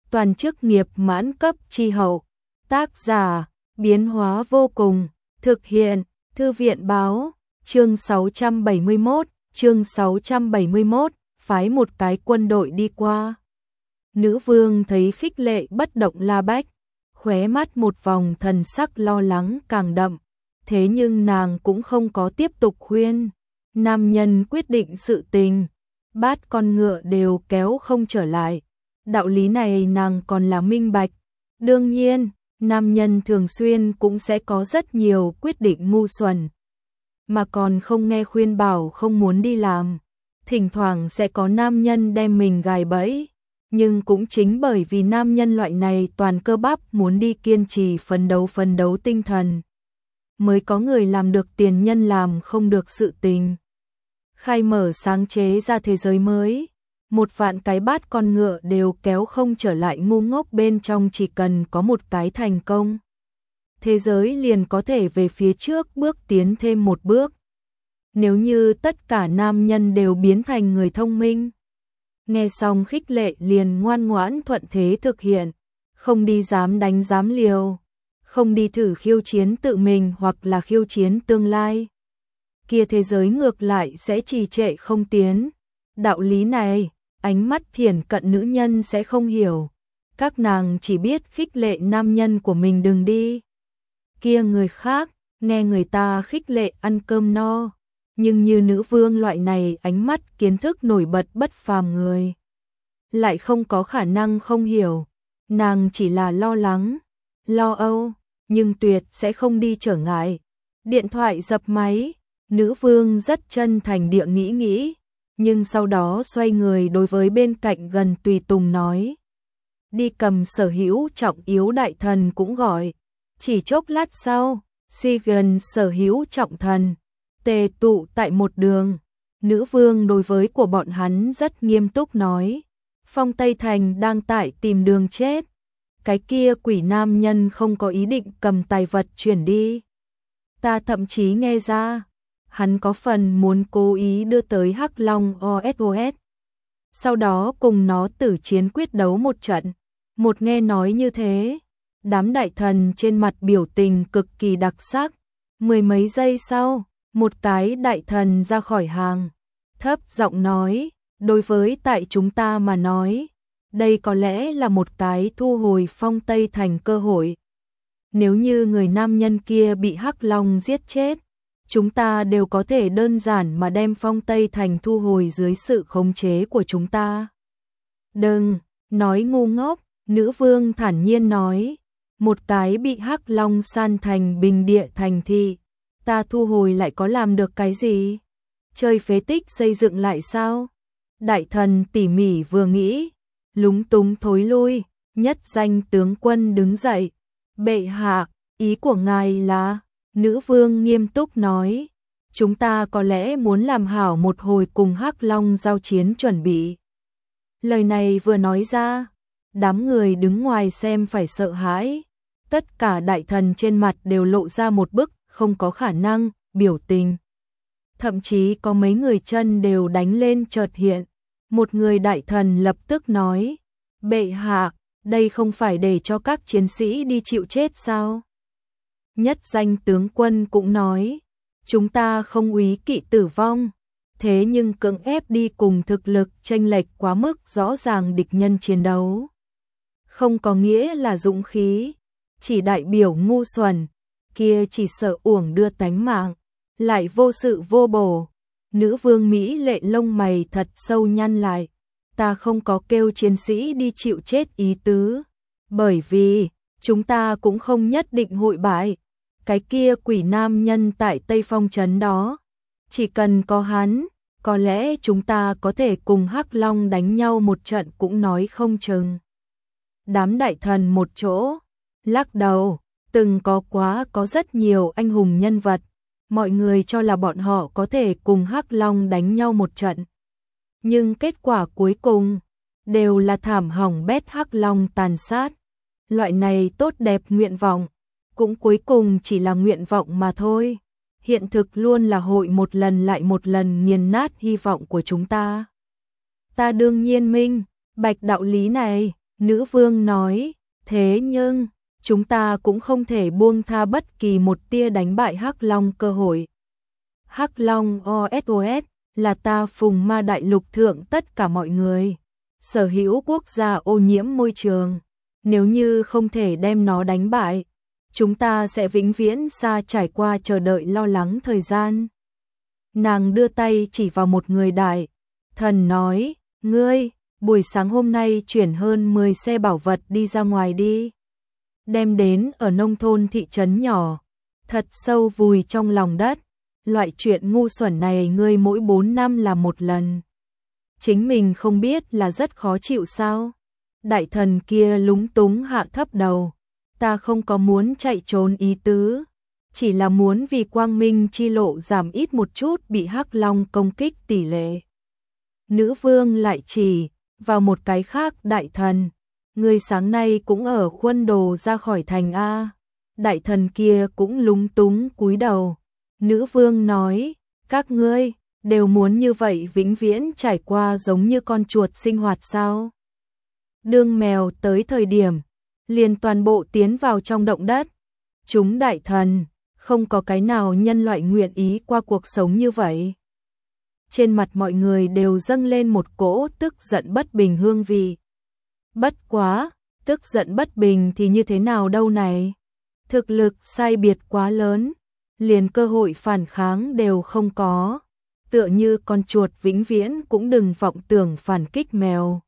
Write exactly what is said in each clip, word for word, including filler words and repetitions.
toàn chức nghiệp mãn cấp chi hậu. Tác giả, biến hóa vô cùng, thực hiện, Thư viện báo, chương sáu trăm bảy mươi mốt, chương sáu trăm bảy mươi mốt, phái một cái quân đội đi qua. Nữ vương thấy khích lệ bất động La Bách, khóe mắt một vòng thần sắc lo lắng càng đậm, thế nhưng nàng cũng không có tiếp tục khuyên. Nam nhân quyết định sự tình, bát con ngựa đều kéo không trở lại. Đạo lý này nàng còn là minh bạch. Đương nhiên, nam nhân thường xuyên cũng sẽ có rất nhiều quyết định ngu xuẩn, mà còn không nghe khuyên bảo không muốn đi làm. Thỉnh thoảng sẽ có nam nhân đem mình gài bẫy, nhưng cũng chính bởi vì nam nhân loại này toàn cơ bắp muốn đi kiên trì phấn đấu phấn đấu tinh thần, mới có người làm được tiền nhân làm không được sự tình. Khai mở sáng chế ra thế giới mới, một vạn cái bát con ngựa đều kéo không trở lại ngu ngốc bên trong, chỉ cần có một cái thành công, thế giới liền có thể về phía trước bước tiến thêm một bước. Nếu như tất cả nam nhân đều biến thành người thông minh, nghe xong khích lệ liền ngoan ngoãn thuận thế thực hiện, không đi dám đánh dám liều, không đi thử khiêu chiến tự mình hoặc là khiêu chiến tương lai, kia thế giới ngược lại sẽ trì trệ không tiến. Đạo lý này, ánh mắt thiển cận nữ nhân sẽ không hiểu, các nàng chỉ biết khích lệ nam nhân của mình đừng đi. Kia người khác, nghe người ta khích lệ ăn cơm no, nhưng như nữ vương loại này ánh mắt kiến thức nổi bật bất phàm người, lại không có khả năng không hiểu. Nàng chỉ là lo lắng, lo âu, nhưng tuyệt sẽ không đi trở ngại. Điện thoại dập máy, nữ vương rất chân thành địa nghĩ nghĩ, nhưng sau đó xoay người đối với bên cạnh gần tùy tùng nói, đi cầm sở hữu trọng yếu đại thần cũng gọi. Chỉ chốc lát sau, si gần sở hữu trọng thần tề tụ tại một đường. Nữ vương đối với của bọn hắn rất nghiêm túc nói, Phong Tây Thành đang tại tìm đường chết, cái kia quỷ nam nhân không có ý định cầm tài vật chuyển đi. Ta thậm chí nghe ra, hắn có phần muốn cố ý đưa tới Hắc Long o ét o ét, sau đó cùng nó tử chiến quyết đấu một trận. Một nghe nói như thế, đám đại thần trên mặt biểu tình cực kỳ đặc sắc. Mười mấy giây sau, một cái đại thần ra khỏi hàng, thấp giọng nói, đối với tại chúng ta mà nói, đây có lẽ là một cái thu hồi Phong Tây Thành cơ hội. Nếu như người nam nhân kia bị Hắc Long giết chết, chúng ta đều có thể đơn giản mà đem Phong Tây Thành thu hồi dưới sự khống chế của chúng ta. Đừng nói ngu ngốc, nữ vương thản nhiên nói, một cái bị Hắc Long san thành bình địa thành thị, ta thu hồi lại có làm được cái gì? Chơi phế tích xây dựng lại sao? Đại thần tỉ mỉ vừa nghĩ, lúng túng thối lui. Nhất danh tướng quân đứng dậy, bệ hạ, ý của ngài là? Nữ vương nghiêm túc nói, chúng ta có lẽ muốn làm hảo một hồi cùng Hắc Long giao chiến chuẩn bị. Lời này vừa nói ra, đám người đứng ngoài xem phải sợ hãi, tất cả đại thần trên mặt đều lộ ra một bức không có khả năng biểu tình. Thậm chí có mấy người chân đều đánh lên chợt hiện. Một người đại thần lập tức nói, bệ hạ, đây không phải để cho các chiến sĩ đi chịu chết sao? Nhất danh tướng quân cũng nói, chúng ta không úy kỵ tử vong, thế nhưng cưỡng ép đi cùng thực lực chênh lệch quá mức rõ ràng địch nhân chiến đấu, không có nghĩa là dũng khí, chỉ đại biểu ngu xuẩn, kia chỉ sợ uổng đưa tánh mạng, lại vô sự vô bổ. Nữ vương Mỹ lệ lông mày thật sâu nhăn lại, ta không có kêu chiến sĩ đi chịu chết ý tứ, bởi vì chúng ta cũng không nhất định hội bại. Cái kia quỷ nam nhân tại Tây Phong trấn đó, chỉ cần có hắn, có lẽ chúng ta có thể cùng Hắc Long đánh nhau một trận cũng nói không chừng. Đám đại thần một chỗ, lắc đầu, từng có quá có rất nhiều anh hùng nhân vật, mọi người cho là bọn họ có thể cùng Hắc Long đánh nhau một trận. Nhưng kết quả cuối cùng, đều là thảm hỏng bét Hắc Long tàn sát. Loại này tốt đẹp nguyện vọng, cũng cuối cùng chỉ là nguyện vọng mà thôi. Hiện thực luôn là hội một lần lại một lần nghiền nát hy vọng của chúng ta. Ta đương nhiên minh bạch đạo lý này, Nữ vương nói, thế nhưng, chúng ta cũng không thể buông tha bất kỳ một tia đánh bại Hắc Long cơ hội. Hắc Long o ét o ét là ta Phùng Ma Đại Lục thượng tất cả mọi người, sở hữu quốc gia ô nhiễm môi trường. Nếu như không thể đem nó đánh bại, chúng ta sẽ vĩnh viễn xa trải qua chờ đợi lo lắng thời gian. Nàng đưa tay chỉ vào một người đại thần nói, ngươi, buổi sáng hôm nay chuyển hơn mười xe bảo vật đi ra ngoài đi. Đem đến ở nông thôn thị trấn nhỏ, thật sâu vùi trong lòng đất. Loại chuyện ngu xuẩn này ngươi mỗi bốn năm làm một lần. Chính mình không biết là rất khó chịu sao? Đại thần kia lúng túng hạ thấp đầu. Ta không có muốn chạy trốn ý tứ, chỉ là muốn vì quang minh chi lộ giảm ít một chút bị Hắc Long công kích tỷ lệ. Nữ vương lại chỉ vào một cái khác đại thần. Ngươi sáng nay cũng ở khuân đồ ra khỏi thành A. Đại thần kia cũng lúng túng cúi đầu. Nữ vương nói, các ngươi đều muốn như vậy vĩnh viễn trải qua giống như con chuột sinh hoạt sao? Đương mèo tới thời điểm, liền toàn bộ tiến vào trong động đất. Chúng đại thần, không có cái nào nhân loại nguyện ý qua cuộc sống như vậy. Trên mặt mọi người đều dâng lên một cỗ tức giận bất bình hương vị. Bất quá, tức giận bất bình thì như thế nào đâu này? Thực lực sai biệt quá lớn, liền cơ hội phản kháng đều không có. Tựa như con chuột vĩnh viễn cũng đừng vọng tưởng phản kích mèo.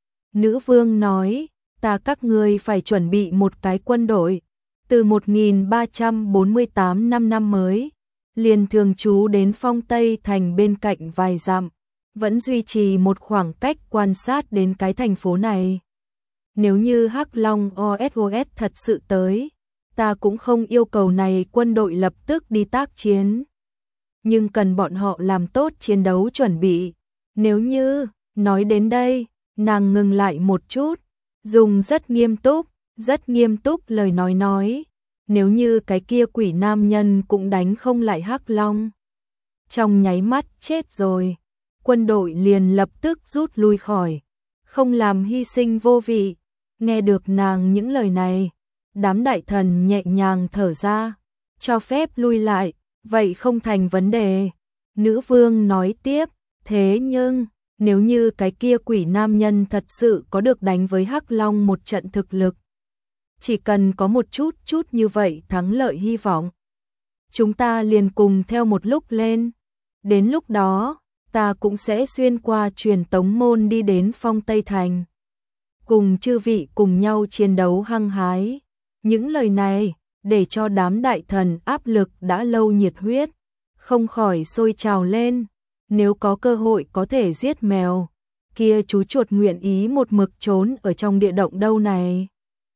Nữ vương nói, ta các ngươi phải chuẩn bị một cái quân đội. Từ một nghìn ba trăm bốn mươi tám năm năm mới, liền thường trú đến Phong Tây thành bên cạnh vài dặm, vẫn duy trì một khoảng cách quan sát đến cái thành phố này. Nếu như Hắc Long o ét o ét thật sự tới, ta cũng không yêu cầu này quân đội lập tức đi tác chiến. Nhưng cần bọn họ làm tốt chiến đấu chuẩn bị. Nếu như, nói đến đây, nàng ngừng lại một chút, dùng rất nghiêm túc, rất nghiêm túc lời nói nói. Nếu như cái kia quỷ nam nhân cũng đánh không lại Hắc Long, trong nháy mắt chết rồi, quân đội liền lập tức rút lui khỏi, không làm hy sinh vô vị. Nghe được nàng những lời này, đám đại thần nhẹ nhàng thở ra, cho phép lui lại, vậy không thành vấn đề. Nữ vương nói tiếp, thế nhưng, nếu như cái kia quỷ nam nhân thật sự có được đánh với Hắc Long một trận thực lực, chỉ cần có một chút chút như vậy thắng lợi hy vọng, chúng ta liền cùng theo một lúc lên. Đến lúc đó, ta cũng sẽ xuyên qua truyền tống môn đi đến Phong Tây Thành, cùng chư vị cùng nhau chiến đấu hăng hái. Những lời này, để cho đám đại thần áp lực đã lâu nhiệt huyết, không khỏi sôi trào lên. Nếu có cơ hội có thể giết mèo, kia chú chuột nguyện ý một mực trốn ở trong địa động đâu này.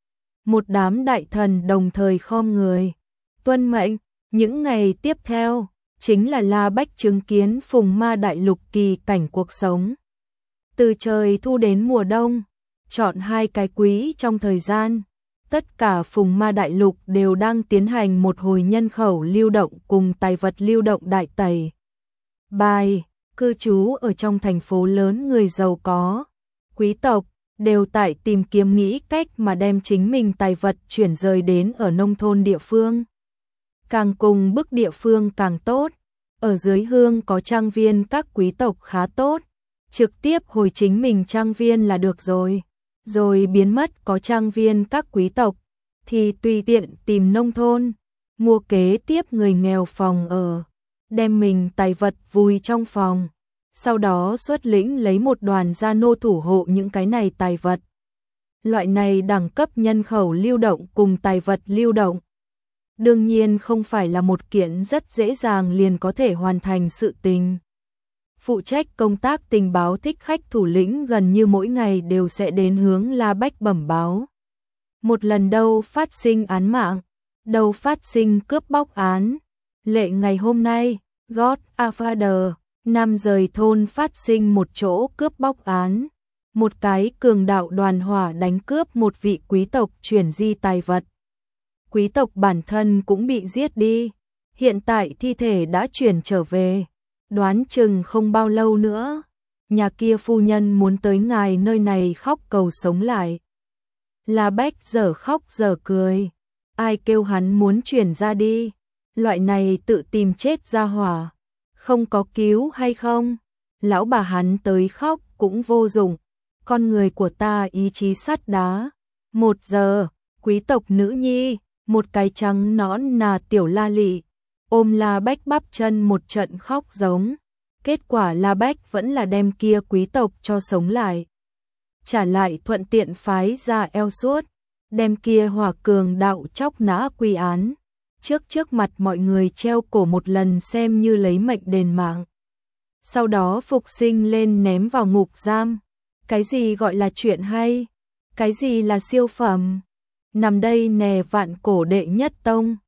Một đám đại thần đồng thời khom người, tuân mệnh. Những ngày tiếp theo, chính là La Bách chứng kiến Phùng Ma Đại Lục kỳ cảnh cuộc sống. Từ trời thu đến mùa đông, chọn hai cái quý trong thời gian, tất cả Phùng Ma Đại Lục đều đang tiến hành một hồi nhân khẩu lưu động cùng tài vật lưu động đại tẩy. Bài, cư trú ở trong thành phố lớn người giàu có, quý tộc, đều tại tìm kiếm nghĩ cách mà đem chính mình tài vật chuyển rời đến ở nông thôn địa phương. Càng cùng bức địa phương càng tốt, ở dưới hương có trang viên các quý tộc khá tốt, trực tiếp hồi chính mình trang viên là được rồi. Rồi biến mất có trang viên các quý tộc, thì tùy tiện tìm nông thôn, mua kế tiếp người nghèo phòng ở, đem mình tài vật vùi trong phòng, sau đó xuất lĩnh lấy một đoàn gia nô thủ hộ những cái này tài vật. Loại này đẳng cấp nhân khẩu lưu động cùng tài vật lưu động, đương nhiên không phải là một kiện rất dễ dàng liền có thể hoàn thành sự tình. Phụ trách công tác tình báo thích khách thủ lĩnh gần như mỗi ngày đều sẽ đến hướng La Bách bẩm báo. Một lần đâu phát sinh án mạng, đâu phát sinh cướp bóc án. Lệ ngày hôm nay, Godfather, Nam rời thôn phát sinh một chỗ cướp bóc án. Một cái cường đạo đoàn hỏa đánh cướp một vị quý tộc chuyển di tài vật. Quý tộc bản thân cũng bị giết đi, hiện tại thi thể đã chuyển trở về. Đoán chừng không bao lâu nữa, nhà kia phu nhân muốn tới ngài nơi này khóc cầu sống lại. La Bách dở khóc dở cười. Ai kêu hắn muốn chuyển ra đi? Loại này tự tìm chết ra hỏa. Không có cứu hay không? Lão bà hắn tới khóc cũng vô dụng. Con người của ta ý chí sắt đá. Một giờ, quý tộc nữ nhi, một cái trắng nõn nà tiểu La Lị, ôm La Bách bắp chân một trận khóc giống. Kết quả La Bách vẫn là đem kia quý tộc cho sống lại. Trả lại thuận tiện phái ra eo suốt, đem kia hỏa cường đạo chóc nã quy án. Trước trước mặt mọi người treo cổ một lần xem như lấy mệnh đền mạng. Sau đó phục sinh lên ném vào ngục giam. Cái gì gọi là chuyện hay? Cái gì là siêu phẩm? Nằm đây nè vạn cổ đệ nhất tông.